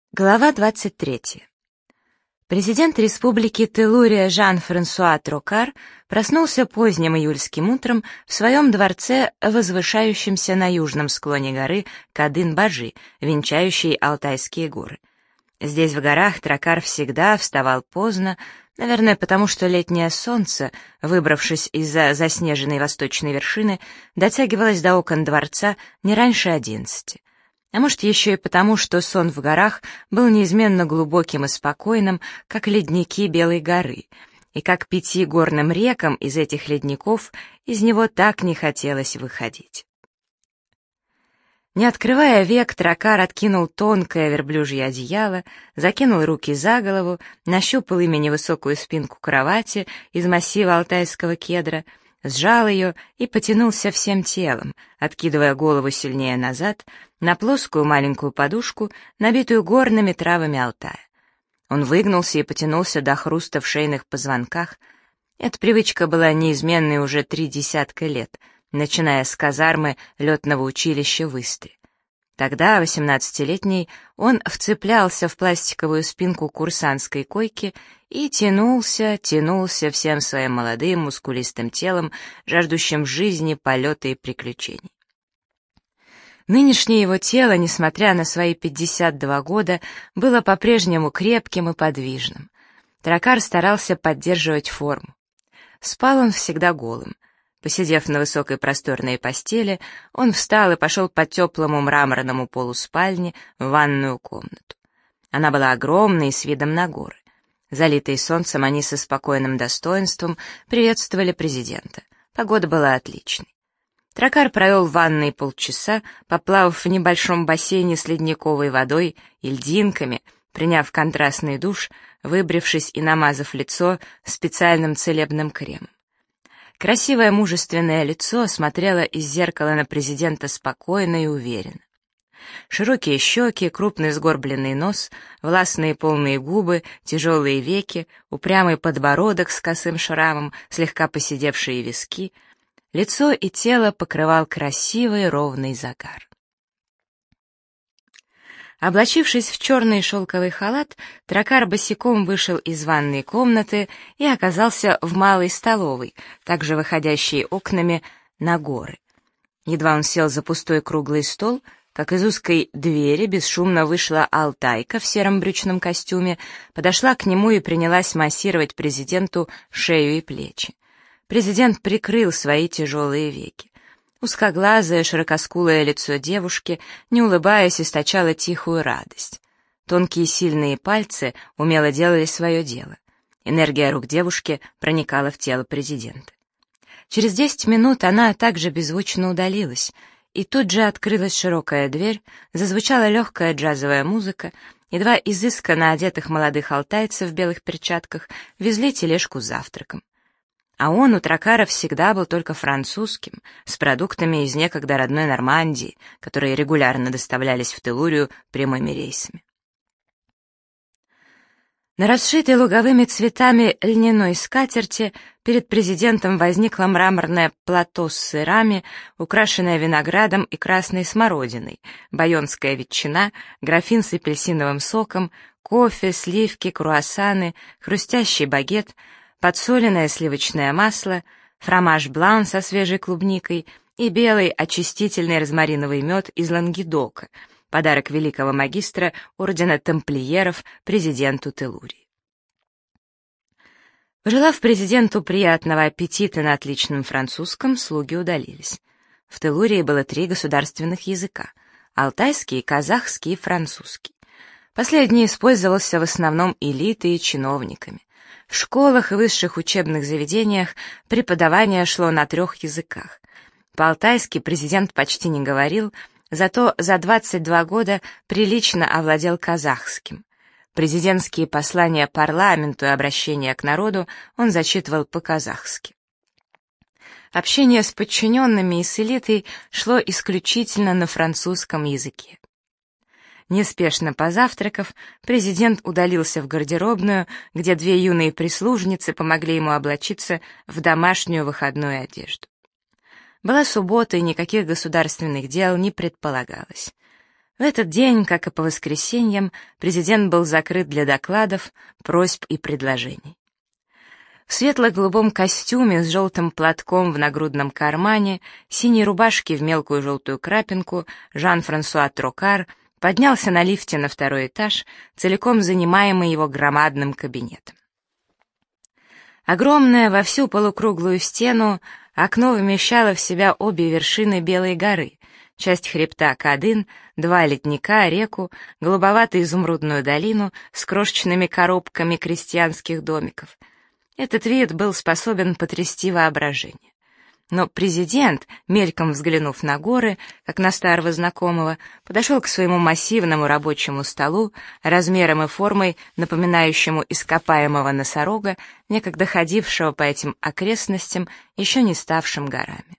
Глава 23. Президент республики Телурия Жан-Франсуа Трокар проснулся поздним июльским утром в своем дворце, возвышающемся на южном склоне горы Кадын-Баджи, венчающей Алтайские горы. Здесь, в горах, Трокар всегда вставал поздно, наверное, потому что летнее солнце, выбравшись из-за заснеженной восточной вершины, дотягивалось до окон дворца не раньше 11. А может, еще и потому, что сон в горах был неизменно глубоким и спокойным, как ледники Белой горы, и как 5 горным рекам из этих ледников из него так не хотелось выходить. Не открывая век, Трокар откинул тонкое верблюжье одеяло, закинул руки за голову, нащупал ими невысокую спинку кровати из массива алтайского кедра, сжал ее и потянулся всем телом, откидывая голову сильнее назад на плоскую маленькую подушку, набитую горными травами Алтая. Он выгнулся и потянулся до хруста в шейных позвонках. Эта привычка была неизменной уже 3 десятка лет, начиная с казармы летного училища в Истре. Тогда, 18-летний, он вцеплялся в пластиковую спинку курсантской койки и тянулся всем своим молодым, мускулистым телом, жаждущим жизни, полета и приключений. Нынешнее его тело, несмотря на свои 52 года, было по-прежнему крепким и подвижным. Трокар старался поддерживать форму. Спал он всегда голым. Посидев на высокой просторной постели, он встал и пошел по теплому мраморному полу спальни в ванную комнату. Она была огромной, с видом на горы. Залитые солнцем, они со спокойным достоинством приветствовали президента. Погода была отличной. Трокар провел в ванной полчаса, поплавав в небольшом бассейне с ледниковой водой и льдинками, приняв контрастный душ, выбрившись и намазав лицо специальным целебным кремом. Красивое мужественное лицо смотрело из зеркала на президента спокойно и уверенно. Широкие щеки, крупный сгорбленный нос, властные полные губы, тяжелые веки, упрямый подбородок с косым шрамом, слегка поседевшие виски. Лицо и тело покрывал красивый ровный загар. Облачившись в черный шелковый халат, Трокар босиком вышел из ванной комнаты и оказался в малой столовой, также выходящей окнами на горы. Едва он сел за пустой круглый стол, как из узкой двери бесшумно вышла Алтайка в сером брючном костюме, подошла к нему и принялась массировать президенту шею и плечи. Президент прикрыл свои тяжелые веки. Узкоглазое, широкоскулое лицо девушки, не улыбаясь, источало тихую радость. Тонкие сильные пальцы умело делали свое дело. Энергия рук девушки проникала в тело президента. Через 10 минут она также беззвучно удалилась, и тут же открылась широкая дверь, зазвучала легкая джазовая музыка, и 2 изысканно одетых молодых алтайцев в белых перчатках везли тележку с завтраком. А он у Трокара всегда был только французским, с продуктами из некогда родной Нормандии, которые регулярно доставлялись в Телурию прямыми рейсами. На расшитой луговыми цветами льняной скатерти перед президентом возникло мраморное плато с сырами, украшенное виноградом и красной смородиной, байонская ветчина, графин с апельсиновым соком, кофе, сливки, круассаны, хрустящий багет, подсоленное сливочное масло, фромаж блан со свежей клубникой и белый очистительный розмариновый мед из Лангедока, подарок великого магистра ордена тамплиеров президенту Телурии. Пожелав президенту приятного аппетита на отличном французском, слуги удалились. В Телурии было 3 государственных языка — алтайский, казахский и французский. Последний использовался в основном элитой и чиновниками. В школах и высших учебных заведениях преподавание шло на 3 языках. По-алтайски президент почти не говорил, зато за 22 года прилично овладел казахским. Президентские послания парламенту и обращения к народу он зачитывал по-казахски. Общение с подчиненными и с элитой шло исключительно на французском языке. Неспешно позавтракав, президент удалился в гардеробную, где 2 юные прислужницы помогли ему облачиться в домашнюю выходную одежду. Была суббота, и никаких государственных дел не предполагалось. В этот день, как и по воскресеньям, президент был закрыт для докладов, просьб и предложений. В светло-голубом костюме с желтым платком в нагрудном кармане, синей рубашке в мелкую желтую крапинку, Жан-Франсуа Трокар поднялся на лифте на второй этаж, целиком занимаемый его громадным кабинетом. Огромное во всю полукруглую стену окно вмещало в себя обе вершины Белой горы, часть хребта Кадын, два ледника, реку, голубовато-изумрудную долину с крошечными коробками крестьянских домиков. Этот вид был способен потрясти воображение. Но президент, мельком взглянув на горы, как на старого знакомого, подошел к своему массивному рабочему столу, размером и формой напоминающему ископаемого носорога, некогда ходившего по этим окрестностям, еще не ставшим горами.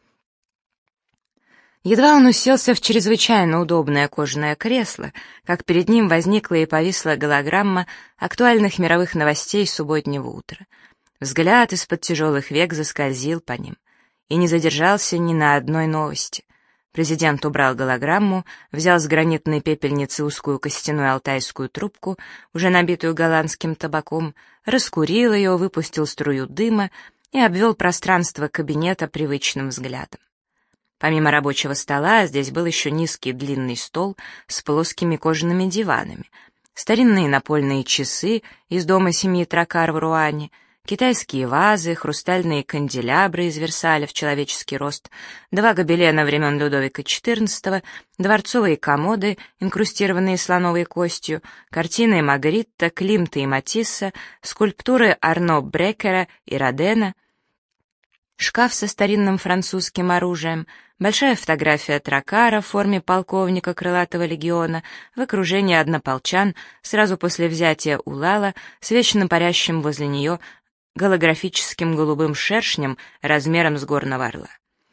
Едва он уселся в чрезвычайно удобное кожаное кресло, как перед ним возникла и повисла голограмма актуальных мировых новостей субботнего утра. Взгляд из-под тяжелых век заскользил по ним и не задержался ни на одной новости. Президент убрал голограмму, взял с гранитной пепельницы узкую костяную алтайскую трубку, уже набитую голландским табаком, раскурил ее, выпустил струю дыма и обвел пространство кабинета привычным взглядом. Помимо рабочего стола, здесь был еще низкий длинный стол с плоскими кожаными диванами, старинные напольные часы из дома семьи Трокар в Руане, китайские вазы, хрустальные канделябры из Версаля в человеческий рост, два гобелена времен Людовика XIV, дворцовые комоды, инкрустированные слоновой костью, картины Магритта, Климта и Матисса, скульптуры Арно Брекера и Родена, шкаф со старинным французским оружием, большая фотография Трокара в форме полковника крылатого легиона в окружении однополчан сразу после взятия Улала с вечно парящим возле нее голографическим голубым шершнем размером с горного орла.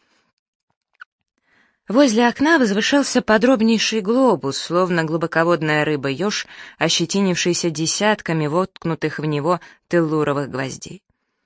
Возле окна возвышался подробнейший глобус, словно глубоководная рыба-еж, ощетинившийся десятками воткнутых в него теллуровых гвоздей.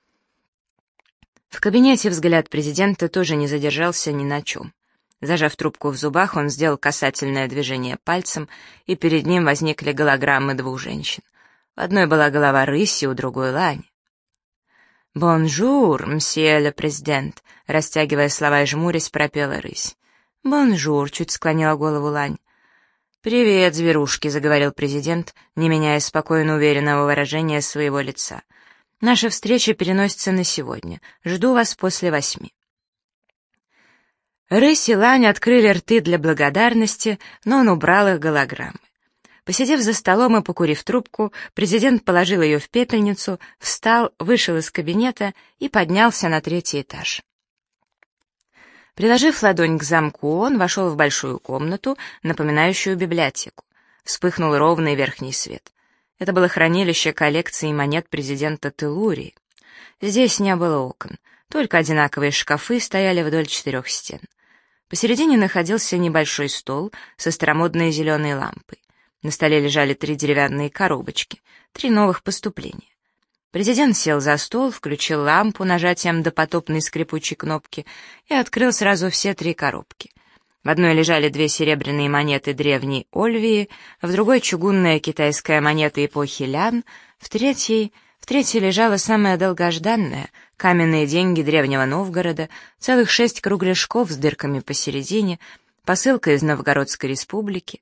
В кабинете взгляд президента тоже не задержался ни на чем. Зажав трубку в зубах, он сделал касательное движение пальцем, и перед ним возникли голограммы двух женщин. В одной была голова рыси, у другой — лань. «Бонжур, мсье ле президент», — растягивая слова и жмурясь, пропела рысь. «Бонжур», — чуть склонила голову лань. «Привет, зверушки», — заговорил президент, не меняя спокойно уверенного выражения своего лица. «Наша встреча переносится на сегодня. Жду вас после 8». Рысь и лань открыли рты для благодарности, но он убрал их голограммы. Посидев за столом и покурив трубку, президент положил ее в пепельницу, встал, вышел из кабинета и поднялся на 3-й этаж. Приложив ладонь к замку, он вошел в большую комнату, напоминающую библиотеку. Вспыхнул ровный верхний свет. Это было хранилище коллекции монет президента Теллурии. Здесь не было окон, только одинаковые шкафы стояли вдоль 4 стен. Посередине находился небольшой стол со старомодной зеленой лампой. На столе лежали 3 деревянные коробочки, 3 новых поступления. Президент сел за стол, включил лампу нажатием допотопной скрипучей кнопки и открыл сразу все 3 коробки. В одной лежали 2 серебряные монеты древней Ольвии, в другой — чугунная китайская монета эпохи Лян, в третьей лежала самая долгожданная — каменные деньги древнего Новгорода, целых 6 кругляшков с дырками посередине, посылка из Новгородской республики.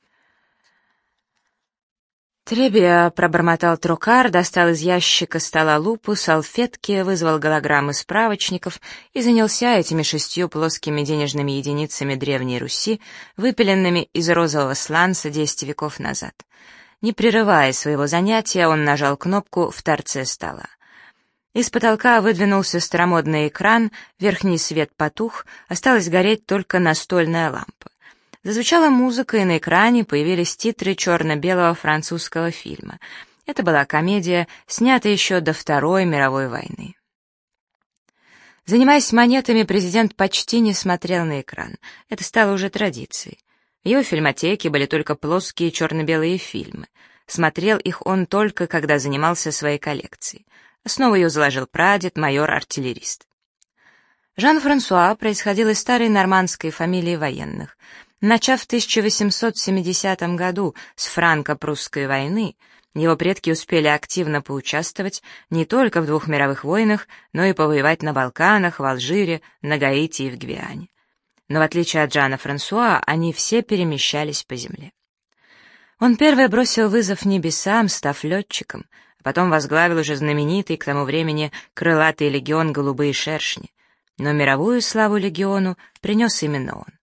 «Требия», — пробормотал Трокар, достал из ящика стола лупу, салфетки, вызвал голограммы справочников и занялся этими 6 плоскими денежными единицами Древней Руси, выпиленными из розового сланца 10 веков назад. Не прерывая своего занятия, он нажал кнопку в торце стола. Из потолка выдвинулся старомодный экран, верхний свет потух, осталась гореть только настольная лампа. Зазвучала музыка, и на экране появились титры черно-белого французского фильма. Это была комедия, снятая еще до Второй мировой войны. Занимаясь монетами, президент почти не смотрел на экран. Это стало уже традицией. В его фильмотеке были только плоские черно-белые фильмы. Смотрел их он только, когда занимался своей коллекцией. Основу ее заложил прадед, майор-артиллерист. Жан-Франсуа происходил из старой нормандской фамилии военных. Начав в 1870 году с франко-прусской войны, его предки успели активно поучаствовать не только в двух мировых войнах, но и повоевать на Балканах, в Алжире, на Гаити и в Гвиане. Но в отличие от Жана Франсуа, они все перемещались по земле. Он первый бросил вызов небесам, став летчиком, а потом возглавил уже знаменитый к тому времени крылатый легион «Голубые шершни», но мировую славу легиону принес именно он.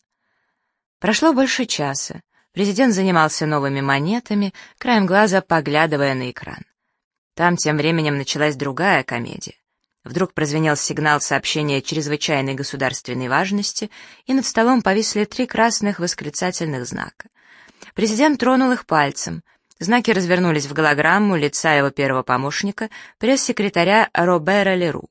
Прошло больше часа. Президент занимался новыми монетами, краем глаза поглядывая на экран. Там тем временем началась другая комедия. Вдруг прозвенел сигнал сообщения чрезвычайной государственной важности, и над столом повисли 3 красных восклицательных знака. Президент тронул их пальцем. Знаки развернулись в голограмму лица его первого помощника, пресс-секретаря Робера Леру.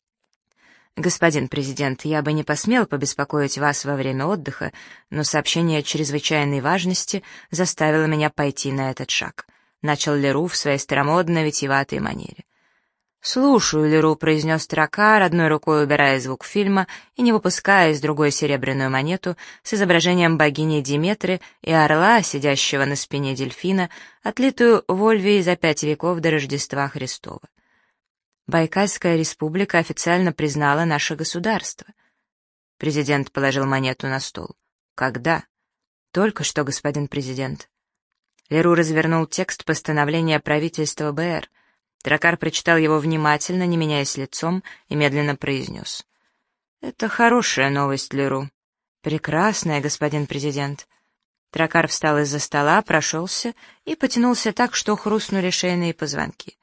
«Господин президент, я бы не посмел побеспокоить вас во время отдыха, но сообщение чрезвычайной важности заставило меня пойти на этот шаг», — начал Леру в своей старомодной витиеватой манере. «Слушаю, Леру», — произнес Трокар, одной рукой убирая звук фильма и не выпуская из другой серебряную монету с изображением богини Диметры и орла, сидящего на спине дельфина, отлитую в Ольвии за 5 веков до Рождества Христова. Байкальская республика официально признала наше государство. Президент положил монету на стол. Когда? Только что, господин президент. Леру развернул текст постановления правительства БР. Трокар прочитал его внимательно, не меняясь лицом, и медленно произнес. «Это хорошая новость, Леру». «Прекрасная, господин президент». Трокар встал из-за стола, прошелся и потянулся так, что хрустнули шейные позвонки.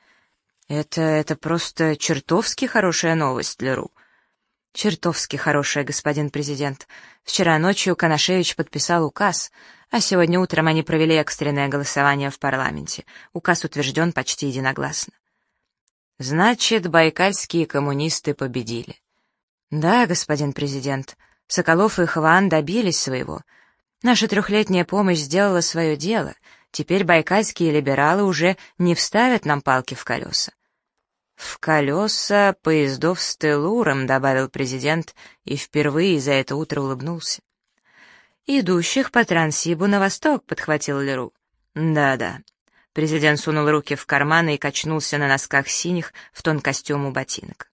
Это просто чертовски хорошая новость, Леру». «Чертовски хорошая, господин президент. Вчера ночью Канашевич подписал указ, а сегодня утром они провели экстренное голосование в парламенте. Указ утвержден почти единогласно». «Значит, байкальские коммунисты победили». «Да, господин президент. Соколов и Хван добились своего. Наша 3-летняя помощь сделала свое дело. Теперь байкальские либералы уже не вставят нам палки в колеса». «В колеса поездов с Телуром», — добавил президент, и впервые за это утро улыбнулся. «Идущих по Транссибу на восток», — подхватил Леру. «Да-да». Президент сунул руки в карманы и качнулся на носках синих в тон костюму ботинок.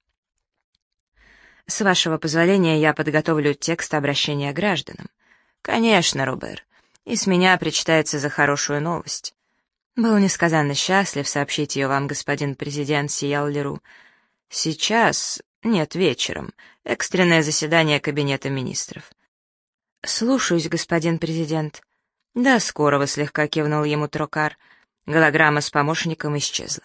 «С вашего позволения я подготовлю текст обращения к гражданам». «Конечно, Робер. И с меня причитается за хорошую новость». «Был несказанно счастлив сообщить ее вам, господин президент», — сиял Леру. «Сейчас? Нет, вечером. Экстренное заседание Кабинета министров». «Слушаюсь, господин президент». «До скорого», — слегка кивнул ему Трокар. Голограмма с помощником исчезла.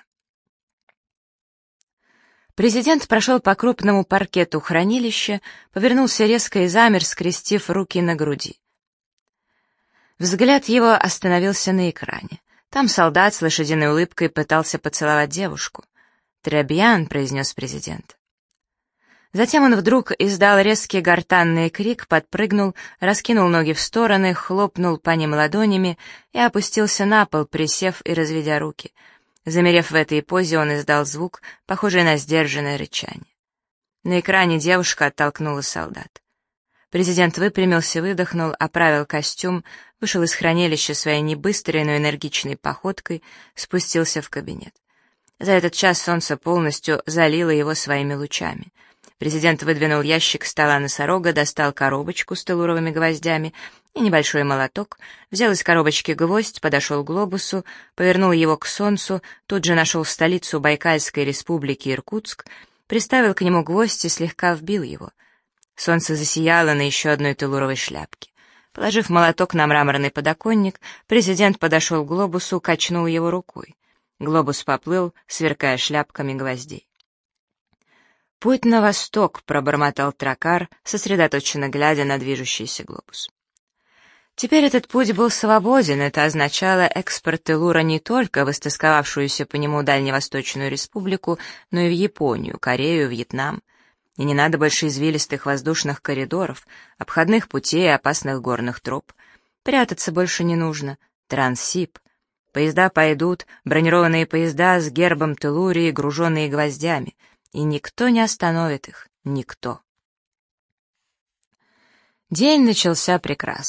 Президент прошел по крупному паркету хранилища, повернулся резко и замер, скрестив руки на груди. Взгляд его остановился на экране. Там солдат с лошадиной улыбкой пытался поцеловать девушку. «Требьян», — произнес президент. Затем он вдруг издал резкий гортанный крик, подпрыгнул, раскинул ноги в стороны, хлопнул по ним ладонями и опустился на пол, присев и разведя руки. Замерев в этой позе, он издал звук, похожий на сдержанное рычание. На экране девушка оттолкнула солдат. Президент выпрямился, выдохнул, оправил костюм, вышел из хранилища своей небыстрой, но энергичной походкой, спустился в кабинет. За этот час солнце полностью залило его своими лучами. Президент выдвинул ящик стола носорога, достал коробочку с телуровыми гвоздями и небольшой молоток, взял из коробочки гвоздь, подошел к глобусу, повернул его к солнцу, тут же нашел столицу Байкальской республики Иркутск, приставил к нему гвоздь и слегка вбил его. Солнце засияло на еще одной телуровой шляпке. Положив молоток на мраморный подоконник, президент подошел к глобусу, качнул его рукой. Глобус поплыл, сверкая шляпками гвоздей. «Путь на восток», — пробормотал Трокар, сосредоточенно глядя на движущийся глобус. Теперь этот путь был свободен, это означало экспорт телура не только в истосковавшуюся по нему Дальневосточную республику, но и в Японию, Корею, Вьетнам. И не надо больше извилистых воздушных коридоров, обходных путей и опасных горных троп. Прятаться больше не нужно. Транссиб. Поезда пойдут, бронированные поезда с гербом Телурии, груженные гвоздями. И никто не остановит их. Никто. День начался прекрасно.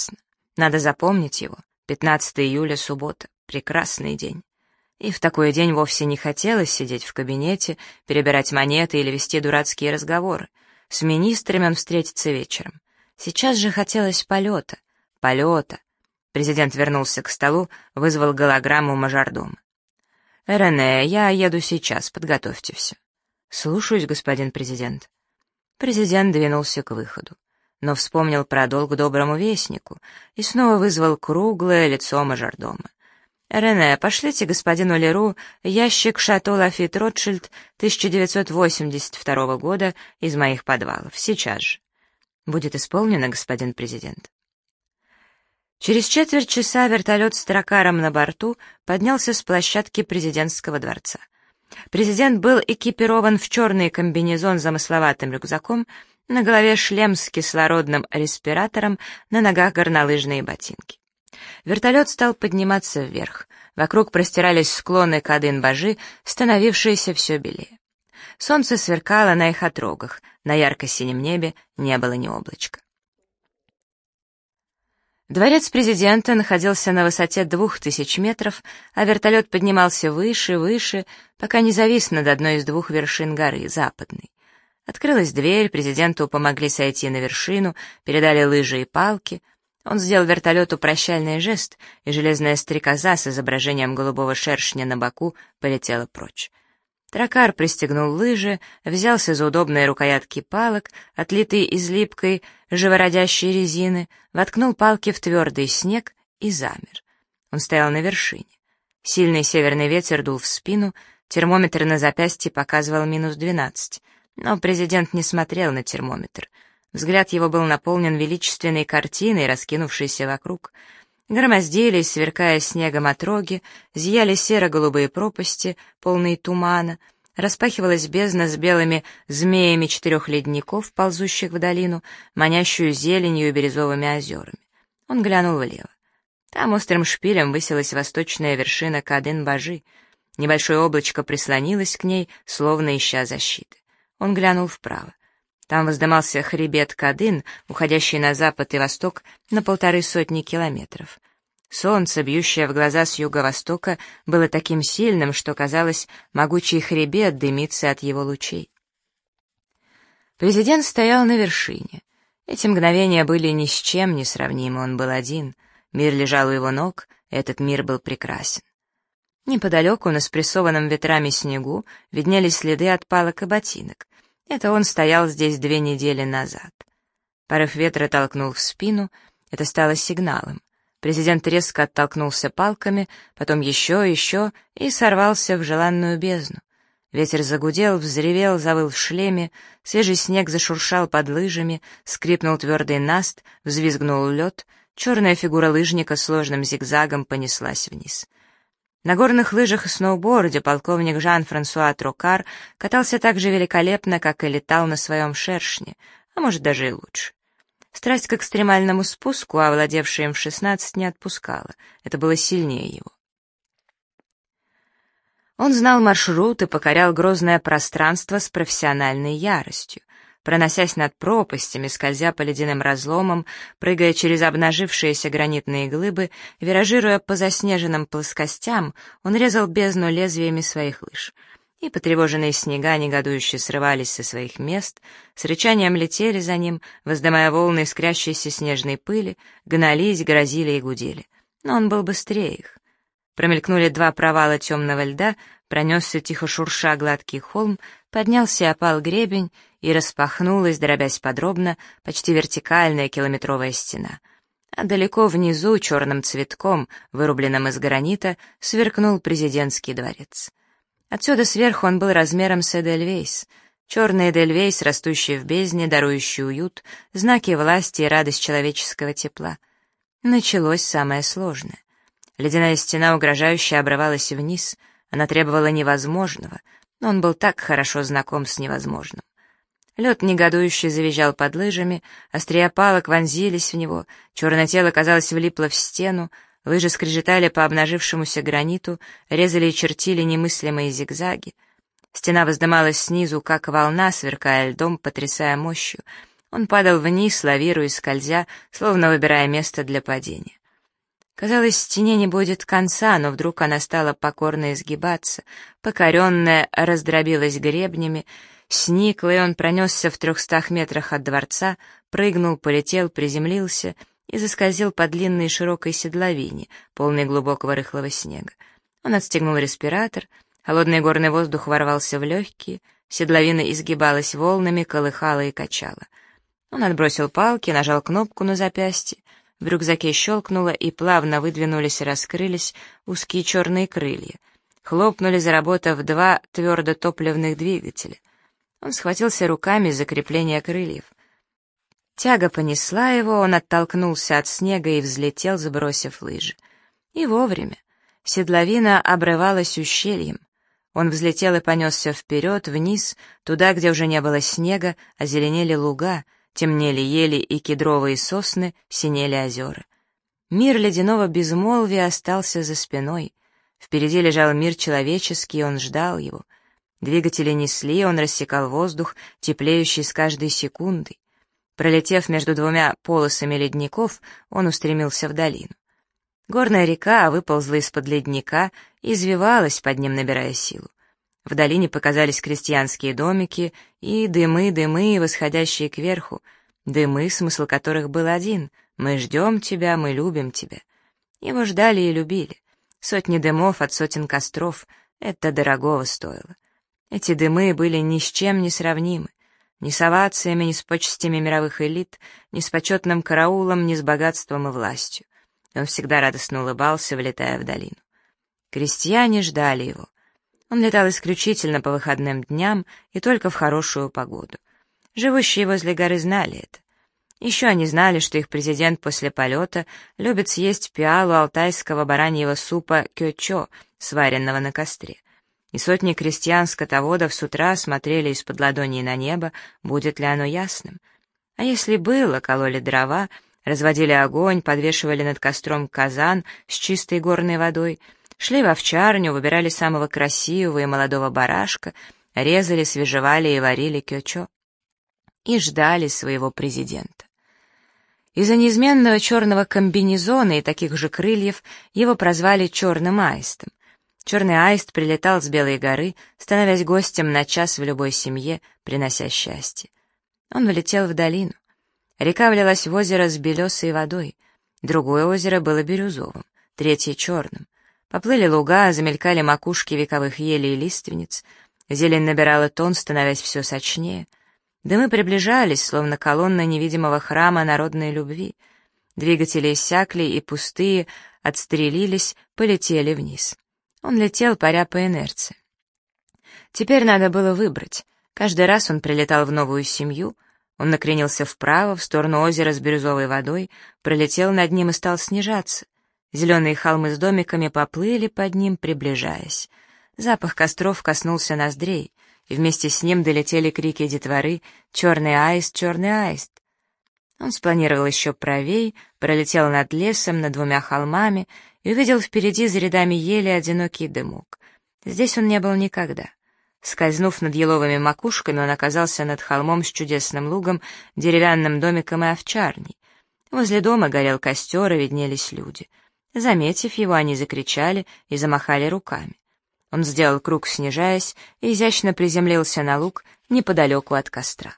Надо запомнить его. 15 июля, суббота. Прекрасный день. И в такой день вовсе не хотелось сидеть в кабинете, перебирать монеты или вести дурацкие разговоры. С министрами он встретится вечером. Сейчас же хотелось полета. Полета. Президент вернулся к столу, вызвал голограмму мажордома. «Рене, я еду сейчас, подготовьте все». «Слушаюсь, господин президент». Президент двинулся к выходу, но вспомнил про долг доброму вестнику и снова вызвал круглое лицо мажордома. «Рене, пошлите господину Леру ящик «Шато Лафит Ротшильд» 1982 года из моих подвалов. Сейчас же». «Будет исполнено, господин президент». Через четверть часа вертолет с Трокаром на борту поднялся с площадки президентского дворца. Президент был экипирован в черный комбинезон с замысловатым рюкзаком, на голове шлем с кислородным респиратором, на ногах горнолыжные ботинки. Вертолет стал подниматься вверх. Вокруг простирались склоны Кадын-Бажи, становившиеся все белее. Солнце сверкало на их отрогах, на ярко-синем небе не было ни облачка. Дворец президента находился на высоте 2000 метров, а вертолет поднимался выше, выше, пока не завис над одной из двух вершин горы, западной. Открылась дверь, президенту помогли сойти на вершину, передали лыжи и палки. Он сделал вертолету прощальный жест, и железная стрекоза с изображением голубого шершня на боку полетела прочь. Трокар пристегнул лыжи, взялся за удобные рукоятки палок, отлитые из липкой, живородящей резины, воткнул палки в твердый снег и замер. Он стоял на вершине. Сильный северный ветер дул в спину, термометр на запястье показывал -12, но президент не смотрел на термометр. Взгляд его был наполнен величественной картиной, раскинувшейся вокруг. Громоздились, сверкая снегом отроги, зияли серо-голубые пропасти, полные тумана, распахивалась бездна с белыми змеями 4 ледников, ползущих в долину, манящую зеленью и бирюзовыми озерами. Он глянул влево. Там острым шпилем высилась восточная вершина Кадын-Бажи. Небольшое облачко прислонилось к ней, словно ища защиты. Он глянул вправо. Там воздымался хребет Кадын, уходящий на запад и восток на 150 километров. Солнце, бьющее в глаза с юго-востока, было таким сильным, что, казалось, могучий хребет дымится от его лучей. Президент стоял на вершине. Эти мгновения были ни с чем не сравнимы, он был один. Мир лежал у его ног, этот мир был прекрасен. Неподалеку, на спрессованном ветрами снегу, виднелись следы от палок и ботинок. Это он стоял здесь 2 недели назад. Порыв ветра толкнул в спину, это стало сигналом. Президент резко оттолкнулся палками, потом еще и сорвался в желанную бездну. Ветер загудел, взревел, завыл в шлеме, свежий снег зашуршал под лыжами, скрипнул твердый наст, взвизгнул лед, черная фигура лыжника сложным зигзагом понеслась вниз. На горных лыжах и сноуборде полковник Жан-Франсуа Трокар катался так же великолепно, как и летал на своем шершне, а может даже и лучше. Страсть к экстремальному спуску, овладевшая им в 16, не отпускала, это было сильнее его. Он знал маршрут и покорял грозное пространство с профессиональной яростью. Проносясь над пропастями, скользя по ледяным разломам, прыгая через обнажившиеся гранитные глыбы, виражируя по заснеженным плоскостям, он резал бездну лезвиями своих лыж. И потревоженные снега негодующе срывались со своих мест, с рычанием летели за ним, воздымая волны искрящейся снежной пыли, гнались, грозили и гудели. Но он был быстрее их. Промелькнули 2 провала темного льда, пронесся тихо шурша гладкий холм, поднялся и опал гребень, и распахнулась, дробясь подробно, почти вертикальная километровая стена. А далеко внизу, черным цветком, вырубленным из гранита, сверкнул президентский дворец. Отсюда сверху он был размером с Эдельвейс. Черный Эдельвейс, растущий в бездне, дарующий уют, знаки власти и радость человеческого тепла. Началось самое сложное. Ледяная стена угрожающе обрывалась вниз, она требовала невозможного, но он был так хорошо знаком с невозможным. Лед негодующе завизжал под лыжами, острия палок вонзились в него, черное тело, казалось, влипло в стену, лыжи скрежетали по обнажившемуся граниту, резали и чертили немыслимые зигзаги. Стена воздымалась снизу, как волна, сверкая льдом, потрясая мощью. Он падал вниз, лавируя и скользя, словно выбирая место для падения. Казалось, стене не будет конца, но вдруг она стала покорно изгибаться, покоренная раздробилась гребнями, сникла, и он пронесся в 300 метрах от дворца, прыгнул, полетел, приземлился и заскользил по длинной и широкой седловине, полной глубокого рыхлого снега. Он отстегнул респиратор, холодный горный воздух ворвался в легкие, седловина изгибалась волнами, колыхала и качала. Он отбросил палки, нажал кнопку на запястье, в рюкзаке щелкнуло, и плавно выдвинулись и раскрылись узкие черные крылья. Хлопнули, заработав 2 твердотопливных двигателя. Он схватился руками за крепление крыльев. Тяга понесла его, он оттолкнулся от снега и взлетел, сбросив лыжи. И вовремя. Седловина обрывалась ущельем. Он взлетел и понесся вперед, вниз, туда, где уже не было снега, а зеленели луга, темнели ели и кедровые сосны, синели озера. Мир ледяного безмолвия остался за спиной. Впереди лежал мир человеческий, он ждал его. Двигатели несли, он рассекал воздух, теплеющий с каждой секундой. Пролетев между 2 полосами ледников, он устремился в долину. Горная река выползла из-под ледника и извивалась под ним, набирая силу. В долине показались крестьянские домики и дымы, восходящие кверху, дымы, смысл которых был один: «Мы ждем тебя, мы любим тебя». Его ждали и любили. Сотни дымов от сотен костров — это дорогого стоило. Эти дымы были ни с чем не сравнимы. Ни с овациями, ни с почестями мировых элит, ни с почетным караулом, ни с богатством и властью. Он всегда радостно улыбался, влетая в долину. Крестьяне ждали его. Он летал исключительно по выходным дням и только в хорошую погоду. Живущие возле горы знали это. Еще они знали, что их президент после полета любит съесть пиалу алтайского бараньего супа кёчо, сваренного на костре. И сотни крестьян-скотоводов с утра смотрели из-под ладоней на небо, будет ли оно ясным. А если было, кололи дрова, разводили огонь, подвешивали над костром казан с чистой горной водой, шли в овчарню, выбирали самого красивого и молодого барашка, резали, свежевали и варили кёчо. И ждали своего президента. Из-за неизменного черного комбинезона и таких же крыльев его прозвали «черным аистом». Черный аист прилетал с Белой горы, становясь гостем на час в любой семье, принося счастье. Он влетел в долину. Река влилась в озеро с белесой водой. Другое озеро было бирюзовым, третье — черным. Поплыли луга, замелькали макушки вековых елей и лиственниц. Зелень набирала тон, становясь все сочнее. Дымы приближались, словно колонна невидимого храма народной любви. Двигатели иссякли, и пустые отстрелились, полетели вниз. Он летел, паря по инерции. Теперь надо было выбрать. Каждый раз он прилетал в новую семью. Он накренился вправо, в сторону озера с бирюзовой водой, пролетел над ним и стал снижаться. Зеленые холмы с домиками поплыли под ним, приближаясь. Запах костров коснулся ноздрей, и вместе с ним долетели крики детворы «Черный аист, черный аист!». Он спланировал еще правей, пролетел над лесом, над 2 холмами и увидел впереди за рядами ели одинокий дымок. Здесь он не был никогда. Скользнув над еловыми макушками, он оказался над холмом с чудесным лугом, деревянным домиком и овчарней. Возле дома горел костер, и виднелись люди. Заметив его, они закричали и замахали руками. Он сделал круг, снижаясь, и изящно приземлился на луг неподалеку от костра.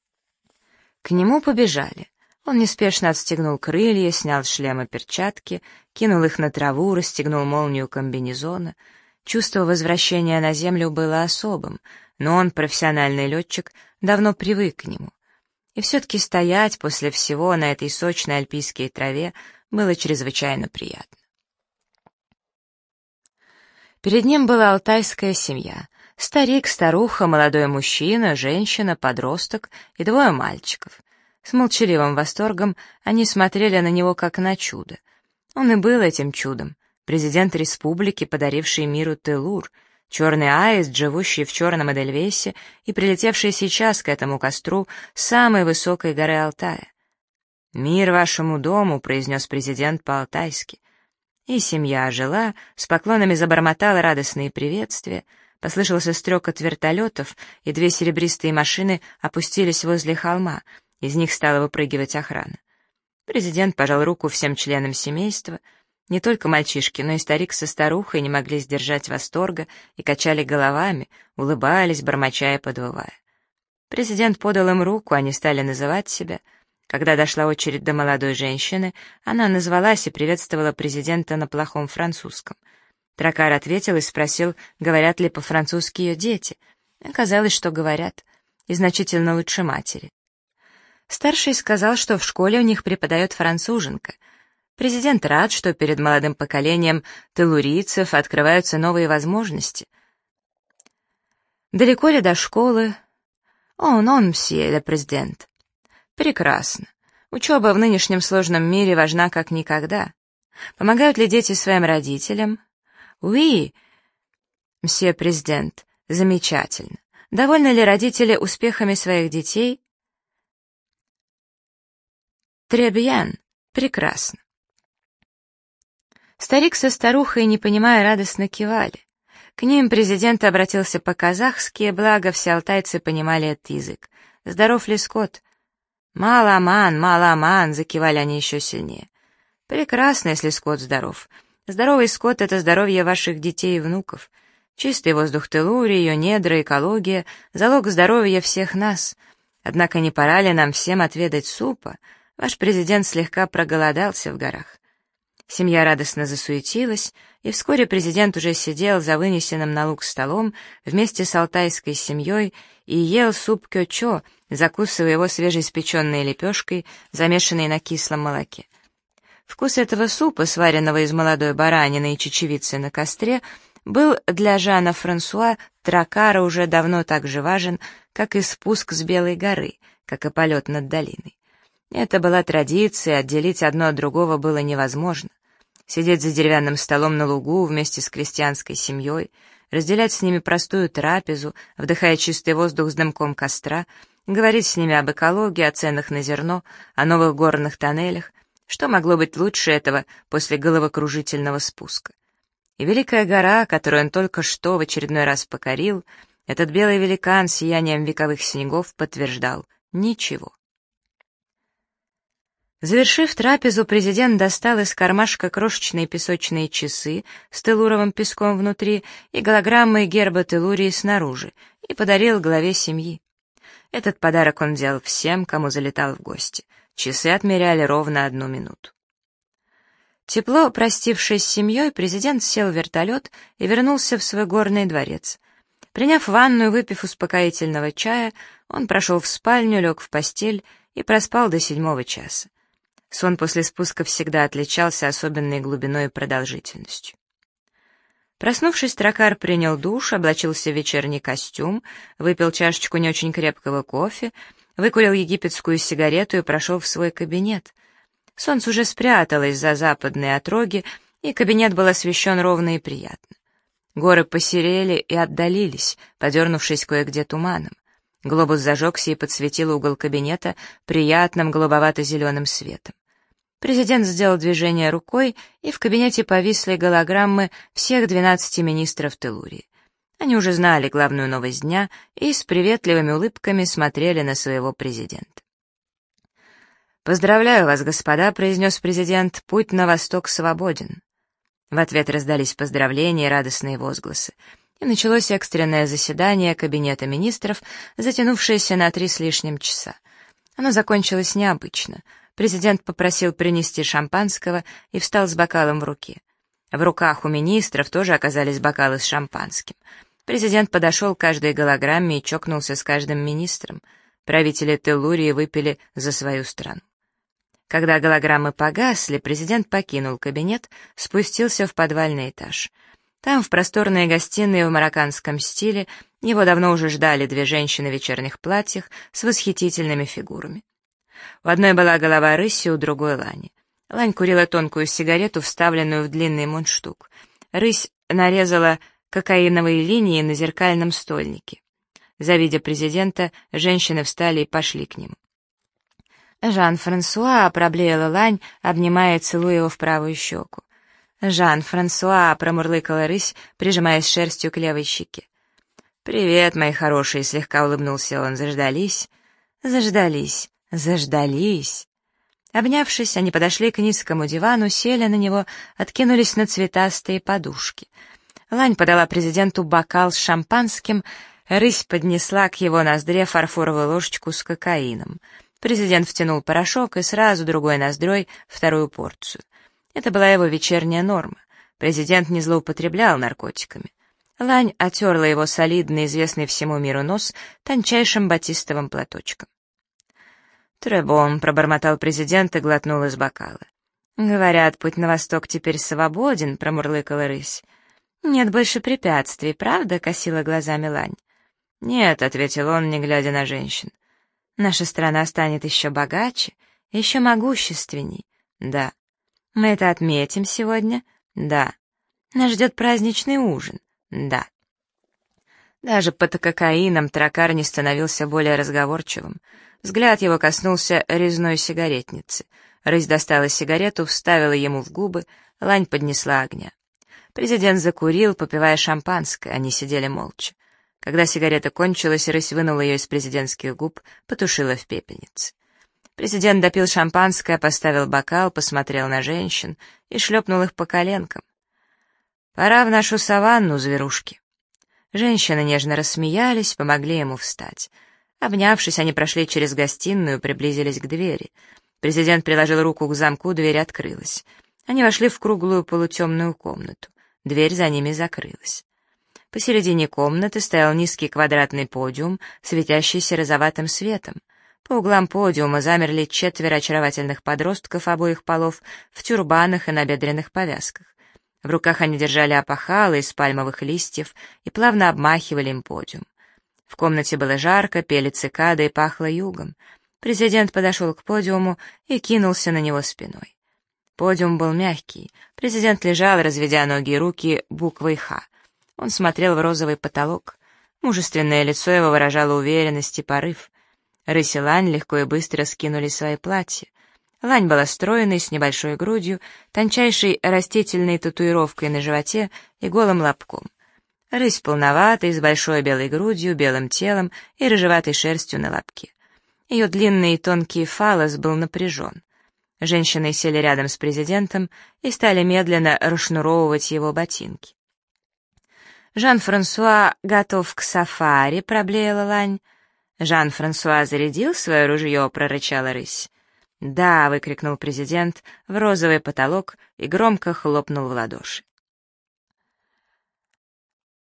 К нему побежали. Он неспешно отстегнул крылья, снял шлем и перчатки, кинул их на траву, расстегнул молнию комбинезона. Чувство возвращения на землю было особым, но он, профессиональный летчик, давно привык к нему. И все-таки стоять после всего на этой сочной альпийской траве было чрезвычайно приятно. Перед ним была алтайская семья. Старик, старуха, молодой мужчина, женщина, подросток и 2 мальчиков. С молчаливым восторгом они смотрели на него как на чудо. Он и был этим чудом. Президент республики, подаривший миру Телур, черный аист, живущий в черном Эдельвейсе и прилетевший сейчас к этому костру с самой высокой горы Алтая. «Мир вашему дому», — произнес президент по-алтайски. И семья ожила, с поклонами забормотала радостные приветствия, послышался стрекот вертолетов, и 2 серебристые машины опустились возле холма, Из них стала выпрыгивать охрана. Президент пожал руку всем членам семейства. Не только мальчишки, но и старик со старухой не могли сдержать восторга и качали головами, улыбались, бормоча и подвывая. Президент подал им руку, они стали называть себя. Когда дошла очередь до молодой женщины, она назвалась и приветствовала президента на плохом французском. Трокар ответил и спросил, говорят ли по-французски ее дети. Оказалось, что говорят, и значительно лучше матери. Старший сказал, что в школе у них преподает француженка. Президент рад, что перед молодым поколением телурийцев открываются новые возможности. Далеко ли до школы? «О, нон, мсье ле президент». Прекрасно. Учеба в нынешнем сложном мире важна как никогда. Помогают ли дети своим родителям? «Oui, мсье президент». Замечательно. Довольны ли родители успехами своих детей? «Très bien». Прекрасно. Старик со старухой, не понимая, радостно кивали. К ним президент обратился по-казахски, благо все алтайцы понимали этот язык. «Здоров ли скот?» «Маламан, маламан», — закивали они еще сильнее. «Прекрасно, если скот здоров. Здоровый скот — это здоровье ваших детей и внуков. Чистый воздух Телурии, ее недра, экология — залог здоровья всех нас. Однако не пора ли нам всем отведать супа? Ваш президент слегка проголодался в горах». Семья радостно засуетилась, и вскоре президент уже сидел за вынесенным на луг столом вместе с алтайской семьей и ел суп кёчо, закусывая его свежеиспеченной лепешкой, замешанной на кислом молоке. Вкус этого супа, сваренного из молодой баранины и чечевицы на костре, был для Жана Франсуа Трокара уже давно так же важен, как и спуск с Белой горы, как и полет над долиной. Это была традиция, отделить одно от другого было невозможно. Сидеть за деревянным столом на лугу вместе с крестьянской семьей, разделять с ними простую трапезу, вдыхая чистый воздух с дымком костра, говорить с ними об экологии, о ценах на зерно, о новых горных тоннелях. Что могло быть лучше этого после головокружительного спуска? И великая гора, которую он только что в очередной раз покорил, этот белый великан с сиянием вековых снегов подтверждал — ничего. Завершив трапезу, президент достал из кармашка крошечные песочные часы с телуровым песком внутри и голограммой герба Телурии снаружи и подарил главе семьи. Этот подарок он делал всем, кому залетал в гости. Часы отмеряли ровно 1 минуту. Тепло простившись с семьей, президент сел в вертолет и вернулся в свой горный дворец. Приняв ванну и выпив успокоительного чая, он прошел в спальню, лег в постель и проспал до 7 часа. Сон после спуска всегда отличался особенной глубиной и продолжительностью. Проснувшись, Трокар принял душ, облачился в вечерний костюм, выпил чашечку не очень крепкого кофе, выкурил египетскую сигарету и прошел в свой кабинет. Солнце уже спряталось за западные отроги, и кабинет был освещен ровно и приятно. Горы посерели и отдалились, подернувшись кое-где туманом. Глобус зажегся и подсветил угол кабинета приятным голубовато-зеленым светом. Президент сделал движение рукой, и в кабинете повисли голограммы всех 12 министров Телурии. Они уже знали главную новость дня и с приветливыми улыбками смотрели на своего президента. «Поздравляю вас, господа», — произнес президент, — «путь на восток свободен». В ответ раздались поздравления и радостные возгласы. И началось экстренное заседание Кабинета министров, затянувшееся на 3 с лишним часа. Оно закончилось необычно. Президент попросил принести шампанского и встал с бокалом в руке. В руках у министров тоже оказались бокалы с шампанским. Президент подошел к каждой голограмме и чокнулся с каждым министром. Правители Телурии выпили за свою страну. Когда голограммы погасли, президент покинул кабинет, спустился в подвальный этаж. Там, в просторной гостиной в марокканском стиле, его давно уже ждали 2 женщины в вечерних платьях с восхитительными фигурами. У одной была голова рыси, у другой — лани. Лань курила тонкую сигарету, вставленную в длинный мундштук. Рысь нарезала кокаиновые линии на зеркальном стольнике. Завидя президента, женщины встали и пошли к нему. «Жан-Франсуа», — проблеяла Лань, обнимая и целуя его в правую щеку. «Жан-Франсуа», — промурлыкала рысь, прижимаясь шерстью к левой щеке. «Привет, мои хорошие», — слегка улыбнулся он. «Заждались?» «Заждались. Заждались. Обнявшись, они подошли к низкому дивану, сели на него, откинулись на цветастые подушки. Лань подала президенту бокал с шампанским, рысь поднесла к его ноздре фарфоровую ложечку с кокаином. Президент втянул порошок и сразу другой ноздрёй вторую порцию. Это была его вечерняя норма. Президент не злоупотреблял наркотиками. Лань отерла его солидный, известный всему миру нос тончайшим батистовым платочком. «Требон», — пробормотал президент и глотнул из бокала. «Говорят, путь на восток теперь свободен», — промурлыкала рысь. «Нет больше препятствий, правда?» — косила глазами Лань. «Нет», — ответил он, не глядя на женщин. «Наша страна станет еще богаче, еще могущественней». «Да». «Мы это отметим сегодня?» «Да». «Нас ждет праздничный ужин?» «Да». Даже под кокаином Трокар не становился более разговорчивым. Взгляд его коснулся резной сигаретницы. Рысь достала сигарету, вставила ему в губы, Лань поднесла огня. Президент закурил, попивая шампанское, они сидели молча. Когда сигарета кончилась, рысь вынула ее из президентских губ, потушила в пепельнице. Президент допил шампанское, поставил бокал, посмотрел на женщин и шлепнул их по коленкам. «Пора в нашу саванну, зверушки». Женщины нежно рассмеялись, помогли ему встать. Обнявшись, они прошли через гостиную, приблизились к двери. Президент приложил руку к замку, дверь открылась. Они вошли в круглую полутемную комнату. Дверь за ними закрылась. Посередине комнаты стоял низкий квадратный подиум, светящийся розоватым светом. По углам подиума замерли 4 очаровательных подростков обоих полов в тюрбанах и набедренных повязках. В руках они держали опахалы из пальмовых листьев и плавно обмахивали им подиум. В комнате было жарко, пели цикады и пахло югом. Президент подошел к подиуму и кинулся на него спиной. Подиум был мягкий. Президент лежал, разведя ноги и руки буквой «Х». Он смотрел в розовый потолок. Мужественное лицо его выражало уверенность и порыв. Рысь и Лань легко и быстро скинули свои платья. Лань была стройной, с небольшой грудью, тончайшей растительной татуировкой на животе и голым лобком. Рысь полноватой, с большой белой грудью, белым телом и рыжеватой шерстью на лобке. Ее длинный и тонкий фалос был напряжен. Женщины сели рядом с президентом и стали медленно расшнуровывать его ботинки. «Жан-Франсуа готов к сафари», — проблеяла Лань. «Жан-Франсуа зарядил свое ружье», — прорычала рысь. «Да», — выкрикнул президент в розовый потолок и громко хлопнул в ладоши.